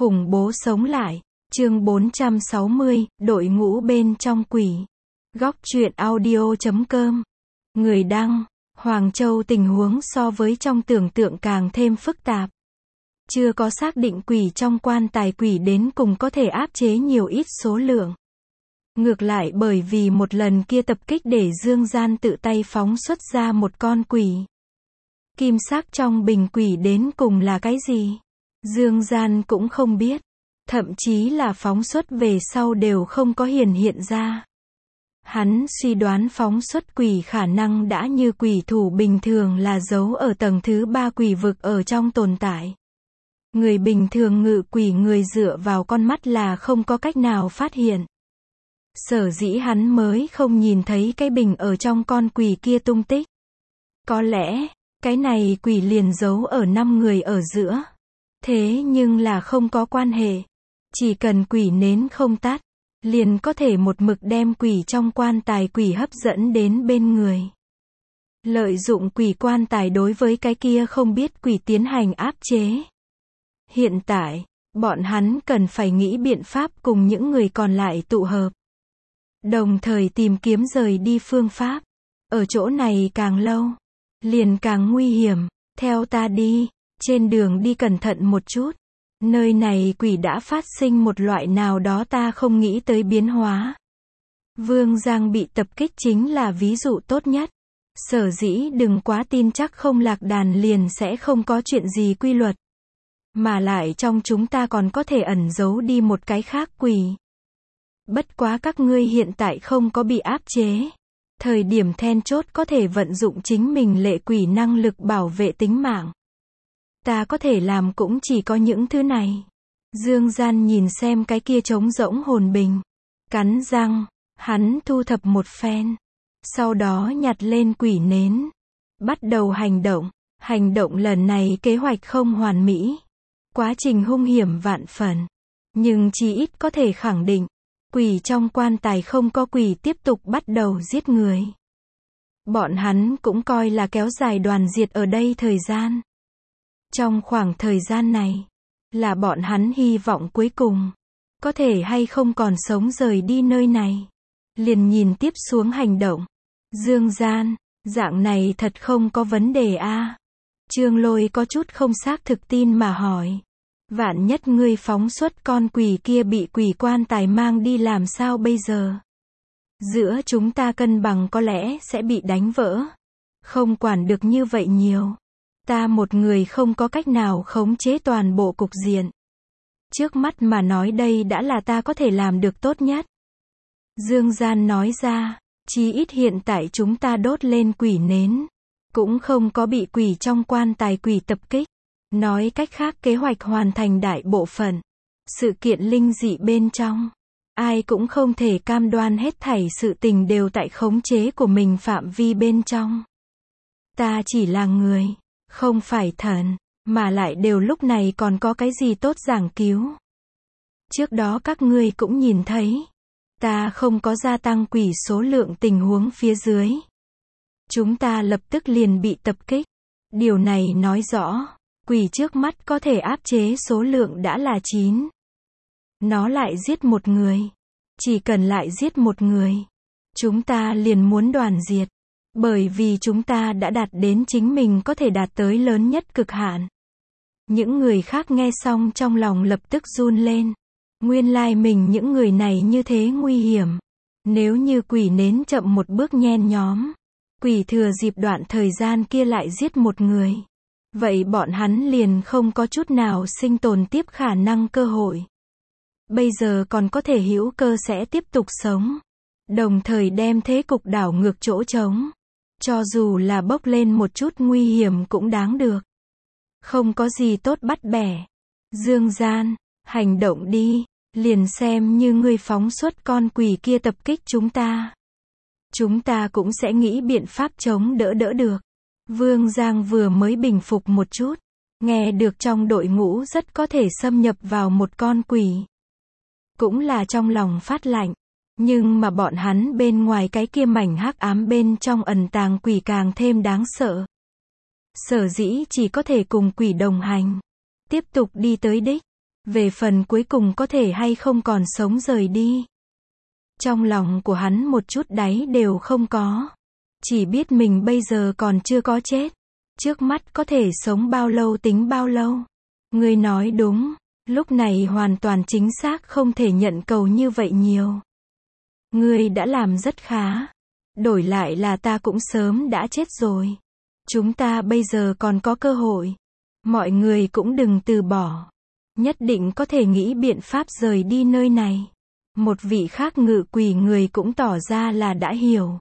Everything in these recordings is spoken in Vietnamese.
Khủng bố sống lại. Chương 460, đội ngũ bên trong quỷ. Góc truyện audio.com. Người đăng, Hoàng Châu. Tình huống so với trong tưởng tượng càng thêm phức tạp. Chưa có xác định quỷ trong quan tài quỷ đến cùng có thể áp chế nhiều ít số lượng. Ngược lại bởi vì một lần kia tập kích để Dương Gian tự tay phóng xuất ra một con quỷ. Kim sắc trong bình quỷ đến cùng là cái gì? Dương Gian cũng không biết. Thậm chí là phóng xuất về sau đều không có hiện ra. Hắn suy đoán phóng xuất quỷ khả năng đã như quỷ thủ bình thường là giấu ở tầng thứ 3 quỷ vực ở trong tồn tại. Người bình thường ngự quỷ người dựa vào con mắt là không có cách nào phát hiện. Sở dĩ hắn mới không nhìn thấy cái bình ở trong con quỷ kia tung tích. Có lẽ, cái này quỷ liền giấu ở 5 người ở giữa. Thế nhưng là không có quan hệ. Chỉ cần quỷ nến không tắt, liền có thể một mực đem quỷ trong quan tài quỷ hấp dẫn đến bên người. Lợi dụng quỷ quan tài đối với cái kia không biết quỷ tiến hành áp chế. Hiện tại, bọn hắn cần phải nghĩ biện pháp cùng những người còn lại tụ hợp. Đồng thời tìm kiếm rời đi phương pháp. Ở chỗ này càng lâu, liền càng nguy hiểm. Theo ta đi, trên đường đi cẩn thận một chút. Nơi này quỷ đã phát sinh một loại nào đó ta không nghĩ tới biến hóa. Vương Giang bị tập kích chính là ví dụ tốt nhất. Sở dĩ đừng quá tin chắc không lạc đàn liền sẽ không có chuyện gì quy luật. Mà lại trong chúng ta còn có thể ẩn giấu đi một cái khác quỷ. Bất quá các ngươi hiện tại không có bị áp chế. Thời điểm then chốt có thể vận dụng chính mình lệ quỷ năng lực bảo vệ tính mạng. Ta có thể làm cũng chỉ có những thứ này. Dương Gian nhìn xem cái kia trống rỗng hồn bình. Cắn răng, hắn thu thập một phen. Sau đó nhặt lên quỷ nến. Bắt đầu hành động. Hành động lần này kế hoạch không hoàn mỹ. Quá trình hung hiểm vạn phần. Nhưng chí ít có thể khẳng định. Quỷ trong quan tài không có quỷ tiếp tục bắt đầu giết người. Bọn hắn cũng coi là kéo dài đoàn diệt ở đây thời gian. Trong khoảng thời gian này, là bọn hắn hy vọng cuối cùng, có thể hay không còn sống rời đi nơi này. Liền nhìn tiếp xuống hành động. Dương Gian, dạng này thật không có vấn đề a? Trương Lôi có chút không xác thực tin mà hỏi. Vạn nhất ngươi phóng xuất con quỷ kia bị quỷ quan tài mang đi làm sao bây giờ? Giữa chúng ta cân bằng có lẽ sẽ bị đánh vỡ. Không quản được như vậy nhiều. Ta một người không có cách nào khống chế toàn bộ cục diện. Trước mắt mà nói đây đã là ta có thể làm được tốt nhất. Dương Gian nói ra, chí ít hiện tại chúng ta đốt lên quỷ nến. Cũng không có bị quỷ trong quan tài quỷ tập kích. Nói cách khác kế hoạch hoàn thành đại bộ phận. Sự kiện linh dị bên trong. Ai cũng không thể cam đoan hết thảy sự tình đều tại khống chế của mình phạm vi bên trong. Ta chỉ là người. Không phải thần, mà lại đều lúc này còn có cái gì tốt giảng cứu. Trước đó các ngươi cũng nhìn thấy, ta không có gia tăng quỷ số lượng tình huống phía dưới. Chúng ta lập tức liền bị tập kích. Điều này nói rõ, quỷ trước mắt có thể áp chế số lượng đã là 9. Nó lại giết một người. Chỉ cần lại giết một người, chúng ta liền muốn đoàn diệt. Bởi vì chúng ta đã đạt đến chính mình có thể đạt tới lớn nhất cực hạn. Những người khác nghe xong trong lòng lập tức run lên. Nguyên lai mình những người này như thế nguy hiểm. Nếu như quỷ nến chậm một bước nhen nhóm. Quỷ thừa dịp đoạn thời gian kia lại giết một người. Vậy bọn hắn liền không có chút nào sinh tồn tiếp khả năng cơ hội. Bây giờ còn có thể hữu cơ sẽ tiếp tục sống. Đồng thời đem thế cục đảo ngược chỗ trống. Cho dù là bốc lên một chút nguy hiểm cũng đáng được. Không có gì tốt bắt bẻ. Dương Gian, hành động đi. Liền xem như ngươi phóng xuất con quỷ kia tập kích chúng ta. Chúng ta cũng sẽ nghĩ biện pháp chống đỡ được. Vương Giang vừa mới bình phục một chút. Nghe được trong đội ngũ rất có thể xâm nhập vào một con quỷ. Cũng là trong lòng phát lạnh. Nhưng mà bọn hắn bên ngoài cái kia mảnh hắc ám bên trong ẩn tàng quỷ càng thêm đáng sợ. Sở dĩ chỉ có thể cùng quỷ đồng hành. Tiếp tục đi tới đích. Về phần cuối cùng có thể hay không còn sống rời đi. Trong lòng của hắn một chút đáy đều không có. Chỉ biết mình bây giờ còn chưa có chết. Trước mắt có thể sống bao lâu tính bao lâu. Ngươi nói đúng, lúc này hoàn toàn chính xác không thể nhận cầu như vậy nhiều. Ngươi đã làm rất khá. Đổi lại là ta cũng sớm đã chết rồi. Chúng ta bây giờ còn có cơ hội. Mọi người cũng đừng từ bỏ. Nhất định có thể nghĩ biện pháp rời đi nơi này. Một vị khác ngự quỷ người cũng tỏ ra là đã hiểu.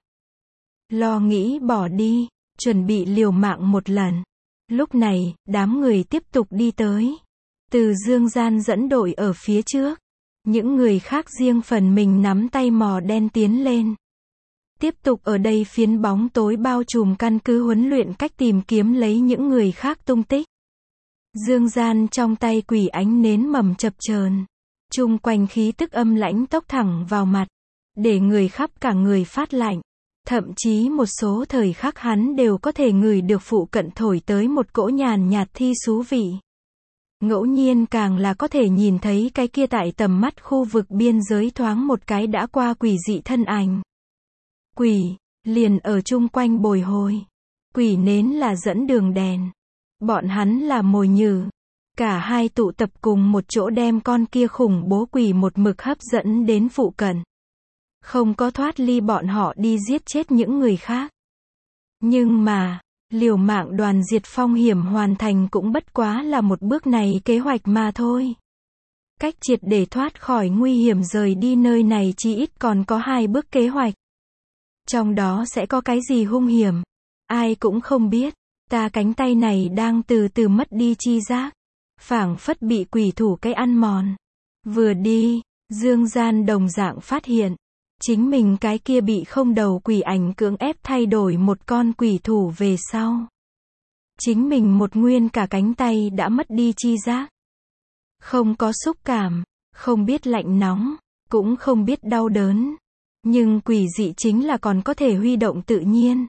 Lo nghĩ bỏ đi, chuẩn bị liều mạng một lần. Lúc này, đám người tiếp tục đi tới. Từ Dương Gian dẫn đội ở phía trước. Những người khác riêng phần mình nắm tay mò đen tiến lên. Tiếp tục ở đây phiến bóng tối bao trùm căn cứ huấn luyện cách tìm kiếm lấy những người khác tung tích. Dương Gian trong tay quỷ ánh nến mầm chập chờn. Chung quanh khí tức âm lãnh tốc thẳng vào mặt. Để người khắp cả người phát lạnh. Thậm chí một số thời khắc hắn đều có thể ngửi được phụ cận thổi tới một cỗ nhàn nhạt thi xú vị. Ngẫu nhiên càng là có thể nhìn thấy cái kia tại tầm mắt khu vực biên giới thoáng một cái đã qua quỷ dị thân ảnh. Quỷ, liền ở chung quanh bồi hồi. Quỷ nến là dẫn đường đèn. Bọn hắn là mồi nhử. Cả hai tụ tập cùng một chỗ đem con kia khủng bố quỷ một mực hấp dẫn đến phụ cận. Không có thoát ly bọn họ đi giết chết những người khác. Nhưng mà, liều mạng đoàn diệt phong hiểm hoàn thành cũng bất quá là một bước này kế hoạch mà thôi. Cách triệt để thoát khỏi nguy hiểm rời đi nơi này chỉ ít còn có 2 bước kế hoạch. Trong đó sẽ có cái gì hung hiểm? Ai cũng không biết. Ta cánh tay này đang từ từ mất đi chi giác. Phảng phất bị quỷ thủ cái ăn mòn. Vừa đi, Dương Gian đồng dạng phát hiện. Chính mình cái kia bị không đầu quỷ ảnh cưỡng ép thay đổi một con quỷ thủ về sau. Chính mình một nguyên cả cánh tay đã mất đi chi giác. Không có xúc cảm, không biết lạnh nóng, cũng không biết đau đớn. Nhưng quỷ dị chính là còn có thể huy động tự nhiên.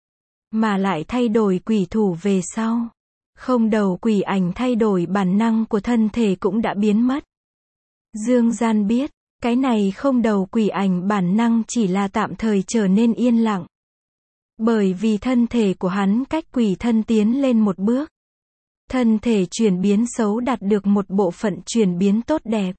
Mà lại thay đổi quỷ thủ về sau. Không đầu quỷ ảnh thay đổi bản năng của thân thể cũng đã biến mất. Dương Gian biết. Cái này không đầu quỷ ảnh bản năng chỉ là tạm thời trở nên yên lặng. Bởi vì thân thể của hắn cách quỷ thân tiến lên một bước. Thân thể chuyển biến xấu đạt được một bộ phận chuyển biến tốt đẹp.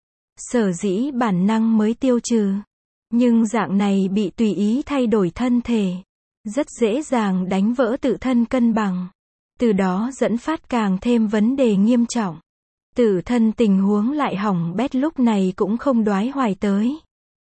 Sở dĩ bản năng mới tiêu trừ. Nhưng dạng này bị tùy ý thay đổi thân thể. Rất dễ dàng đánh vỡ tự thân cân bằng. Từ đó dẫn phát càng thêm vấn đề nghiêm trọng. Tự thân tình huống lại hỏng bét lúc này cũng không đoái hoài tới.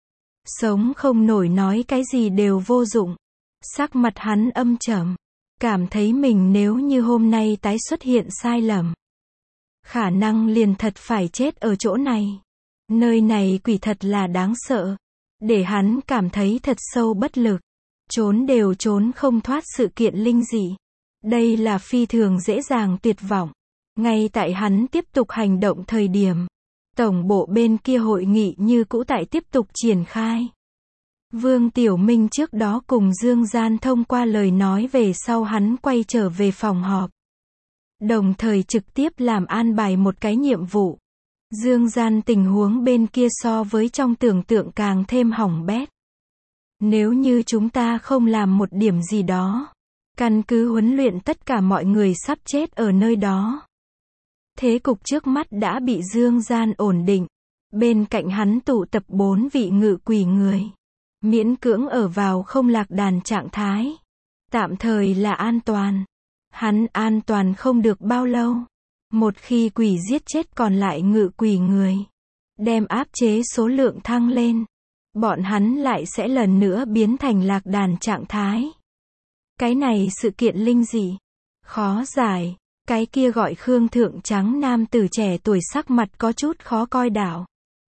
Sống không nổi nói cái gì đều vô dụng. Sắc mặt hắn âm trầm. Cảm thấy mình nếu như hôm nay tái xuất hiện sai lầm. Khả năng liền thật phải chết ở chỗ này. Nơi này quỷ thật là đáng sợ. Để hắn cảm thấy thật sâu bất lực. Trốn đều trốn không thoát sự kiện linh dị. Đây là phi thường dễ dàng tuyệt vọng. Ngay tại hắn tiếp tục hành động thời điểm, tổng bộ bên kia hội nghị như cũ tại tiếp tục triển khai. Vương Tiểu Minh trước đó cùng Dương Gian thông qua lời nói về sau hắn quay trở về phòng họp. Đồng thời trực tiếp làm an bài một cái nhiệm vụ. Dương Gian tình huống bên kia so với trong tưởng tượng càng thêm hỏng bét. Nếu như chúng ta không làm một điểm gì đó, căn cứ huấn luyện tất cả mọi người sắp chết ở nơi đó. Thế cục trước mắt đã bị Dương Gian ổn định. Bên cạnh hắn tụ tập 4 vị ngự quỷ người. Miễn cưỡng ở vào không lạc đàn trạng thái. Tạm thời là an toàn. Hắn an toàn không được bao lâu. Một khi quỷ giết chết còn lại ngự quỷ người. Đem áp chế số lượng thăng lên. Bọn hắn lại sẽ lần nữa biến thành lạc đàn trạng thái. Cái này sự kiện linh dị. Khó giải. Cái kia gọi Khương Thượng Trắng nam tử trẻ tuổi sắc mặt có chút khó coi đảo.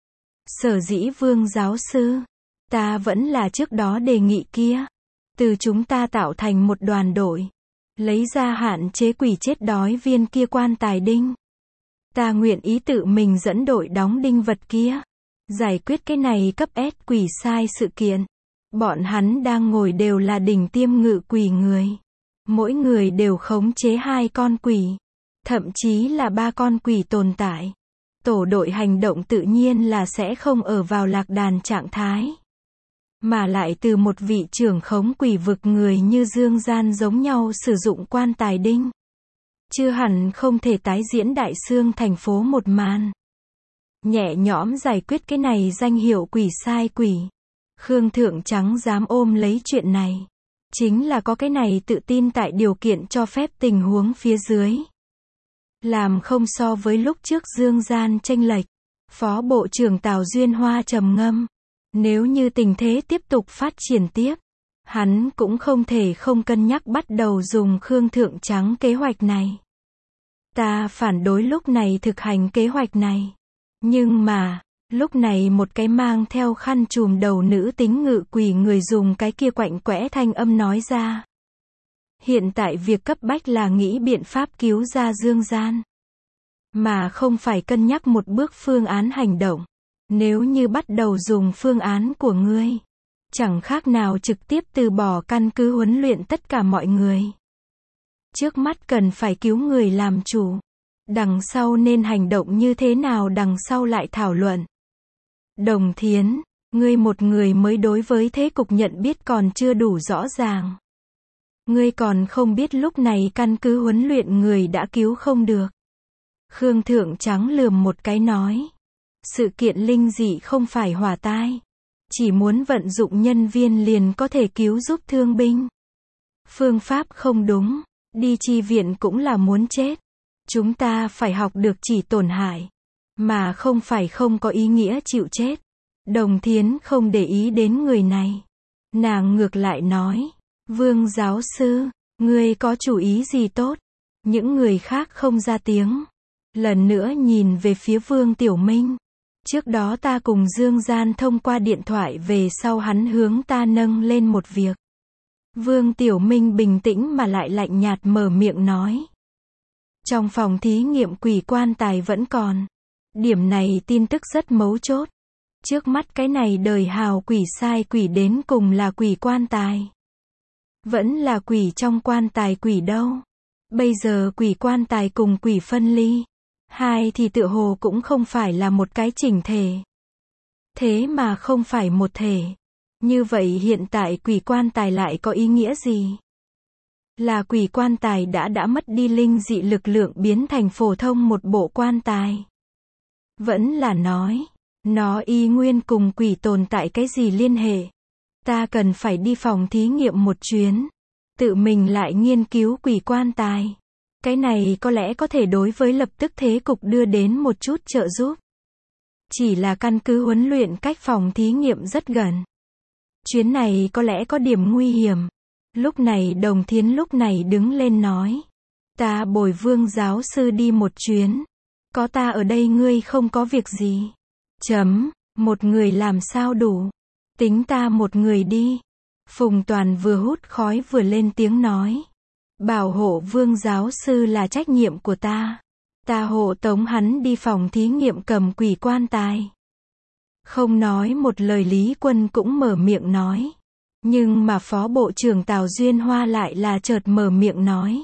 Sở dĩ Vương giáo sư. Ta vẫn là trước đó đề nghị kia. Từ chúng ta tạo thành một đoàn đội. Lấy ra hạn chế quỷ chết đói viên kia quan tài đinh. Ta nguyện ý tự mình dẫn đội đóng đinh vật kia. Giải quyết cái này cấp S quỷ sai sự kiện. Bọn hắn đang ngồi đều là đỉnh tiêm ngự quỷ người. Mỗi người đều khống chế 2 con quỷ. Thậm chí là 3 con quỷ tồn tại. tổ đội hành động tự nhiên là sẽ không ở vào lạc đàn trạng thái. Mà lại từ một vị trưởng khống quỷ vực người như Dương Gian giống nhau sử dụng quan tài đinh. Chưa hẳn không thể tái diễn Đại Xương thành phố một màn. Nhẹ nhõm giải quyết cái này danh hiệu quỷ sai quỷ. Khương Thượng Trắng dám ôm lấy chuyện này. Chính là có cái này tự tin tại điều kiện cho phép tình huống phía dưới. Làm không so với lúc trước Dương Gian chênh lệch. Phó Bộ trưởng Tào Duyên Hoa trầm ngâm. Nếu như tình thế tiếp tục phát triển tiếp, hắn cũng không thể không cân nhắc bắt đầu dùng Khương Thượng Trắng kế hoạch này. Ta phản đối lúc này thực hành kế hoạch này. Nhưng mà, lúc này một cái mang theo khăn trùm đầu nữ tính ngự quỷ người dùng cái kia quạnh quẽ thanh âm nói ra. Hiện tại việc cấp bách là nghĩ biện pháp cứu ra Dương Gian. Mà không phải cân nhắc một bước phương án hành động. Nếu như bắt đầu dùng phương án của ngươi, chẳng khác nào trực tiếp từ bỏ căn cứ huấn luyện tất cả mọi người. Trước mắt cần phải cứu người làm chủ. Đằng sau nên hành động như thế nào đằng sau lại thảo luận. Đồng Thiến, ngươi một người mới đối với thế cục nhận biết còn chưa đủ rõ ràng. Ngươi còn không biết lúc này căn cứ huấn luyện người đã cứu không được. Khương Thượng Trắng lườm một cái nói. Sự kiện linh dị không phải hỏa tai. Chỉ muốn vận dụng nhân viên liền có thể cứu giúp thương binh. Phương pháp không đúng. Đi chi viện cũng là muốn chết. Chúng ta phải học được chỉ tổn hại. Mà không phải không có ý nghĩa chịu chết. Đồng Thiến không để ý đến người này. Nàng ngược lại nói. Vương giáo sư, ngươi có chủ ý gì tốt? Những người khác không ra tiếng. Lần nữa nhìn về phía Vương Tiểu Minh. Trước đó ta cùng Dương Gian thông qua điện thoại về sau hắn hướng ta nâng lên một việc. Vương Tiểu Minh bình tĩnh mà lại lạnh nhạt mở miệng nói. Trong phòng thí nghiệm quỷ quan tài vẫn còn. Điểm này tin tức rất mấu chốt. Trước mắt cái này đời hào quỷ sai quỷ đến cùng là quỷ quan tài. Vẫn là quỷ trong quan tài quỷ đâu. Bây giờ quỷ quan tài cùng quỷ phân ly. Hai thì tựa hồ cũng không phải là một cái chỉnh thể. Thế mà không phải một thể. Như vậy hiện tại quỷ quan tài lại có ý nghĩa gì? Là quỷ quan tài đã mất đi linh dị lực lượng biến thành phổ thông một bộ quan tài. Vẫn là nói, nó y nguyên cùng quỷ tồn tại cái gì liên hệ? Ta cần phải đi phòng thí nghiệm một chuyến. Tự mình lại nghiên cứu quỷ quan tài. Cái này có lẽ có thể đối với lập tức thế cục đưa đến một chút trợ giúp. Chỉ là căn cứ huấn luyện cách phòng thí nghiệm rất gần. Chuyến này có lẽ có điểm nguy hiểm. Lúc này Đồng Thiến lúc này đứng lên nói. Ta bồi Vương giáo sư đi một chuyến. Có ta ở đây ngươi không có việc gì. Một người làm sao đủ. Tính ta một người đi. Phùng Toàn vừa hút khói vừa lên tiếng nói. Bảo hộ Vương giáo sư là trách nhiệm của ta. Ta hộ tống hắn đi phòng thí nghiệm cầm quỷ quan tài. Không nói một lời Lý Quân cũng mở miệng nói. Nhưng mà Phó Bộ trưởng Tào Duyên Hoa lại là chợt mở miệng nói.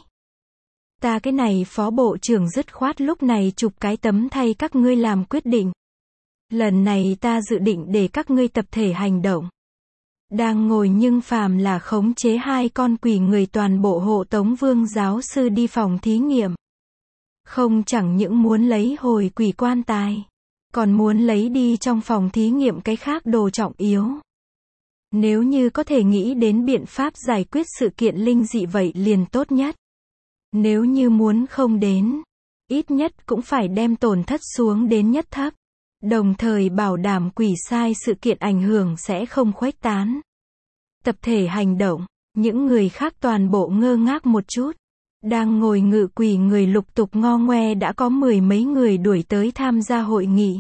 Ta cái này Phó Bộ trưởng dứt khoát lúc này chụp cái tấm thay các ngươi làm quyết định. Lần này ta dự định để các ngươi tập thể hành động. Đang ngồi nhưng phàm là khống chế hai con quỷ người toàn bộ hộ tống Vương giáo sư đi phòng thí nghiệm. Không chẳng những muốn lấy hồi quỷ quan tài. Còn muốn lấy đi trong phòng thí nghiệm cái khác đồ trọng yếu. Nếu như có thể nghĩ đến biện pháp giải quyết sự kiện linh dị vậy liền tốt nhất. Nếu như muốn không đến, ít nhất cũng phải đem tổn thất xuống đến nhất thấp. Đồng thời bảo đảm quỷ sai sự kiện ảnh hưởng sẽ không khuếch tán. Tập thể hành động, những người khác toàn bộ ngơ ngác một chút. Đang ngồi ngự quỷ người lục tục ngo ngoe đã có mười mấy người đuổi tới tham gia hội nghị.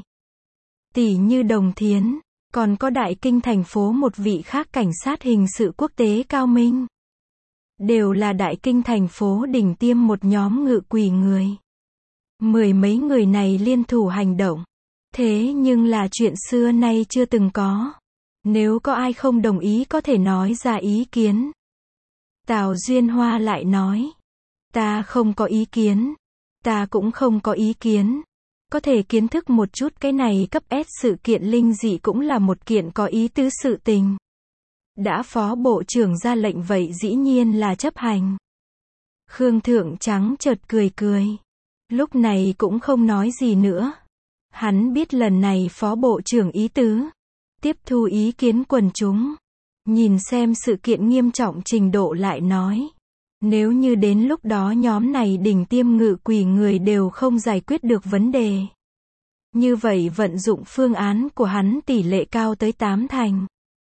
Tỷ như Đồng Thiến, còn có Đại Kinh thành phố một vị khác cảnh sát hình sự quốc tế cao minh. Đều là Đại Kinh thành phố đỉnh tiêm một nhóm ngự quỷ người. Mười mấy người này liên thủ hành động. Thế nhưng là chuyện xưa nay chưa từng có. Nếu có ai không đồng ý có thể nói ra ý kiến. Tào Duyên Hoa lại nói. Ta không có ý kiến. Ta cũng không có ý kiến. Có thể kiến thức một chút cái này cấp S sự kiện linh dị cũng là một kiện có ý tứ sự tình. Đã phó bộ trưởng ra lệnh vậy dĩ nhiên là chấp hành. Khương Thượng Trắng chợt cười cười. Lúc này cũng không nói gì nữa. Hắn biết lần này phó bộ trưởng ý tứ. Tiếp thu ý kiến quần chúng. Nhìn xem sự kiện nghiêm trọng trình độ lại nói. Nếu như đến lúc đó nhóm này đỉnh tiêm ngự quỷ người đều không giải quyết được vấn đề. Như vậy vận dụng phương án của hắn tỷ lệ cao tới 8 thành.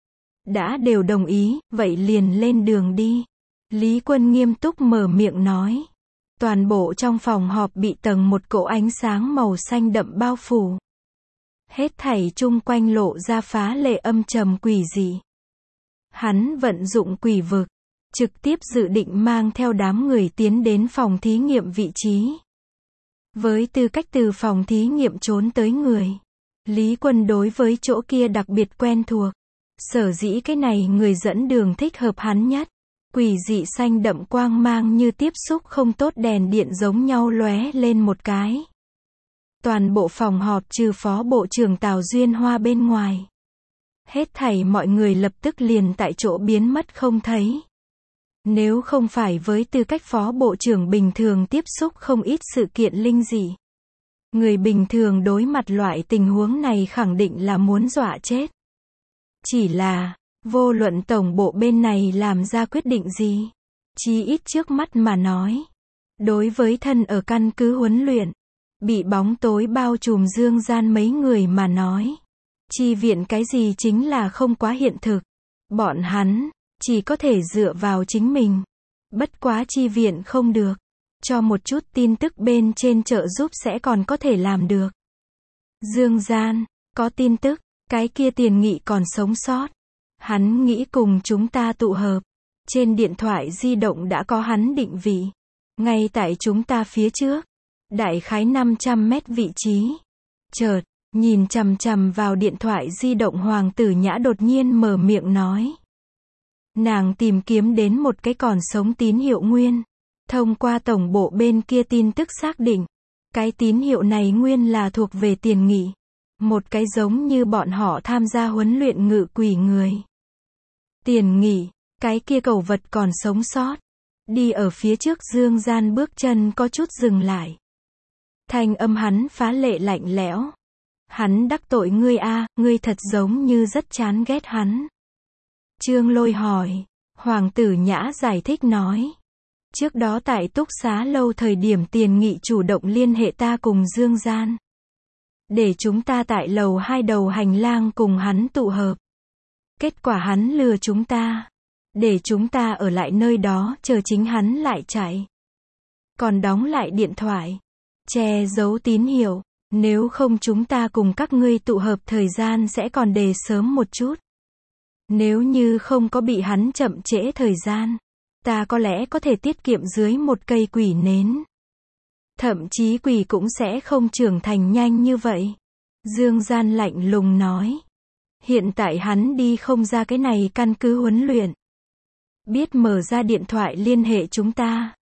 Đã đều đồng ý, vậy liền lên đường đi. Lý Quân nghiêm túc mở miệng nói. Toàn bộ trong phòng họp bị tầng một cỗ ánh sáng màu xanh đậm bao phủ. Hết thảy chung quanh lộ ra phá lệ âm trầm quỷ dị. Hắn vận dụng quỷ vực, trực tiếp dự định mang theo đám người tiến đến phòng thí nghiệm vị trí. Với tư cách từ phòng thí nghiệm trốn tới người, Lý Quân đối với chỗ kia đặc biệt quen thuộc. Sở dĩ cái này người dẫn đường thích hợp hắn nhất. Quỷ dị xanh đậm quang mang như tiếp xúc không tốt đèn điện giống nhau lóe lên một cái. Toàn bộ phòng họp trừ phó bộ trưởng Tào Duyên Hoa bên ngoài. Hết thảy mọi người lập tức liền tại chỗ biến mất không thấy. Nếu không phải với tư cách phó bộ trưởng bình thường tiếp xúc không ít sự kiện linh dị. Người bình thường đối mặt loại tình huống này khẳng định là muốn dọa chết. Chỉ là, vô luận tổng bộ bên này làm ra quyết định gì, chí ít trước mắt mà nói. Đối với thân ở căn cứ huấn luyện, bị bóng tối bao trùm dương gian mấy người mà nói. Chi viện cái gì chính là không quá hiện thực. Bọn hắn, chỉ có thể dựa vào chính mình. Bất quá chi viện không được. Cho một chút tin tức bên trên trợ giúp sẽ còn có thể làm được. Dương gian, có tin tức, cái kia Tiền Nghị còn sống sót. Hắn nghĩ cùng chúng ta tụ hợp. Trên điện thoại di động đã có hắn định vị. Ngay tại chúng ta phía trước. Đại khái 500 mét vị trí. Chợt, nhìn chằm chằm vào điện thoại di động Hoàng Tử Nhã đột nhiên mở miệng nói. Nàng tìm kiếm đến một cái còn sống tín hiệu nguyên. Thông qua tổng bộ bên kia tin tức xác định. Cái tín hiệu này nguyên là thuộc về Tiền Nghị. Một cái giống như bọn họ tham gia huấn luyện ngự quỷ người. Tiền Nghị, cái kia cẩu vật còn sống sót. Đi ở phía trước dương gian bước chân có chút dừng lại. Thanh âm hắn phá lệ lạnh lẽo. Hắn đắc tội ngươi a, ngươi thật giống như rất chán ghét hắn. Trương Lôi hỏi. Hoàng Tử Nhã giải thích nói. Trước đó tại túc xá lâu thời điểm Tiền Nghị chủ động liên hệ ta cùng Dương Gian. Để chúng ta tại lầu 2 đầu hành lang cùng hắn tụ hợp. Kết quả hắn lừa chúng ta. Để chúng ta ở lại nơi đó chờ chính hắn lại chạy. Còn đóng lại điện thoại. Che giấu tín hiệu. Nếu không chúng ta cùng các ngươi tụ hợp thời gian sẽ còn đề sớm một chút. Nếu như không có bị hắn chậm trễ thời gian. Ta có lẽ có thể tiết kiệm dưới một cây quỷ nến. Thậm chí quỷ cũng sẽ không trưởng thành nhanh như vậy. Dương Gian lạnh lùng nói. Hiện tại hắn đi không ra cái này căn cứ huấn luyện. Biết mở ra điện thoại liên hệ chúng ta.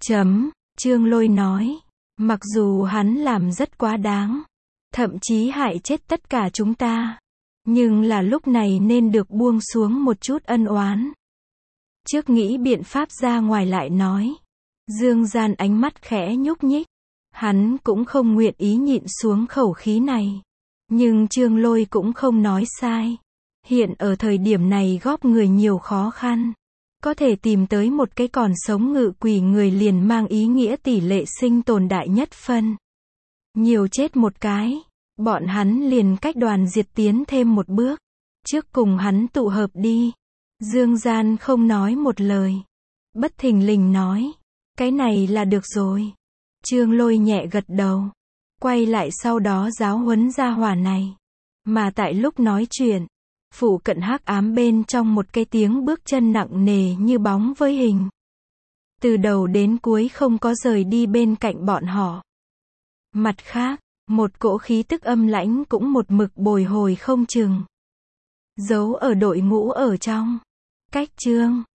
Trương Lôi nói. Mặc dù hắn làm rất quá đáng. Thậm chí hại chết tất cả chúng ta. Nhưng là lúc này nên được buông xuống một chút ân oán. Trước nghĩ biện pháp ra ngoài lại nói. Dương Gian ánh mắt khẽ nhúc nhích. Hắn cũng không nguyện ý nhịn xuống khẩu khí này. Nhưng Trương Lôi cũng không nói sai. Hiện ở thời điểm này góp người nhiều khó khăn. Có thể tìm tới một cái còn sống ngự quỷ người liền mang ý nghĩa tỷ lệ sinh tồn đại nhất phân. Nhiều chết một cái. Bọn hắn liền cách đoàn diệt tiến thêm một bước. Trước cùng hắn tụ hợp đi. Dương Gian không nói một lời. Bất thình lình nói. Cái này là được rồi. Trương Lôi nhẹ gật đầu. Quay lại sau đó giáo huấn gia hỏa này. Mà tại lúc nói chuyện. Phụ cận hắc ám bên trong một cái tiếng bước chân nặng nề như bóng với hình. Từ đầu đến cuối không có rời đi bên cạnh bọn họ. Mặt khác, một cỗ khí tức âm lãnh cũng một mực bồi hồi không chừng. Giấu ở đội ngũ ở trong. Cách Trương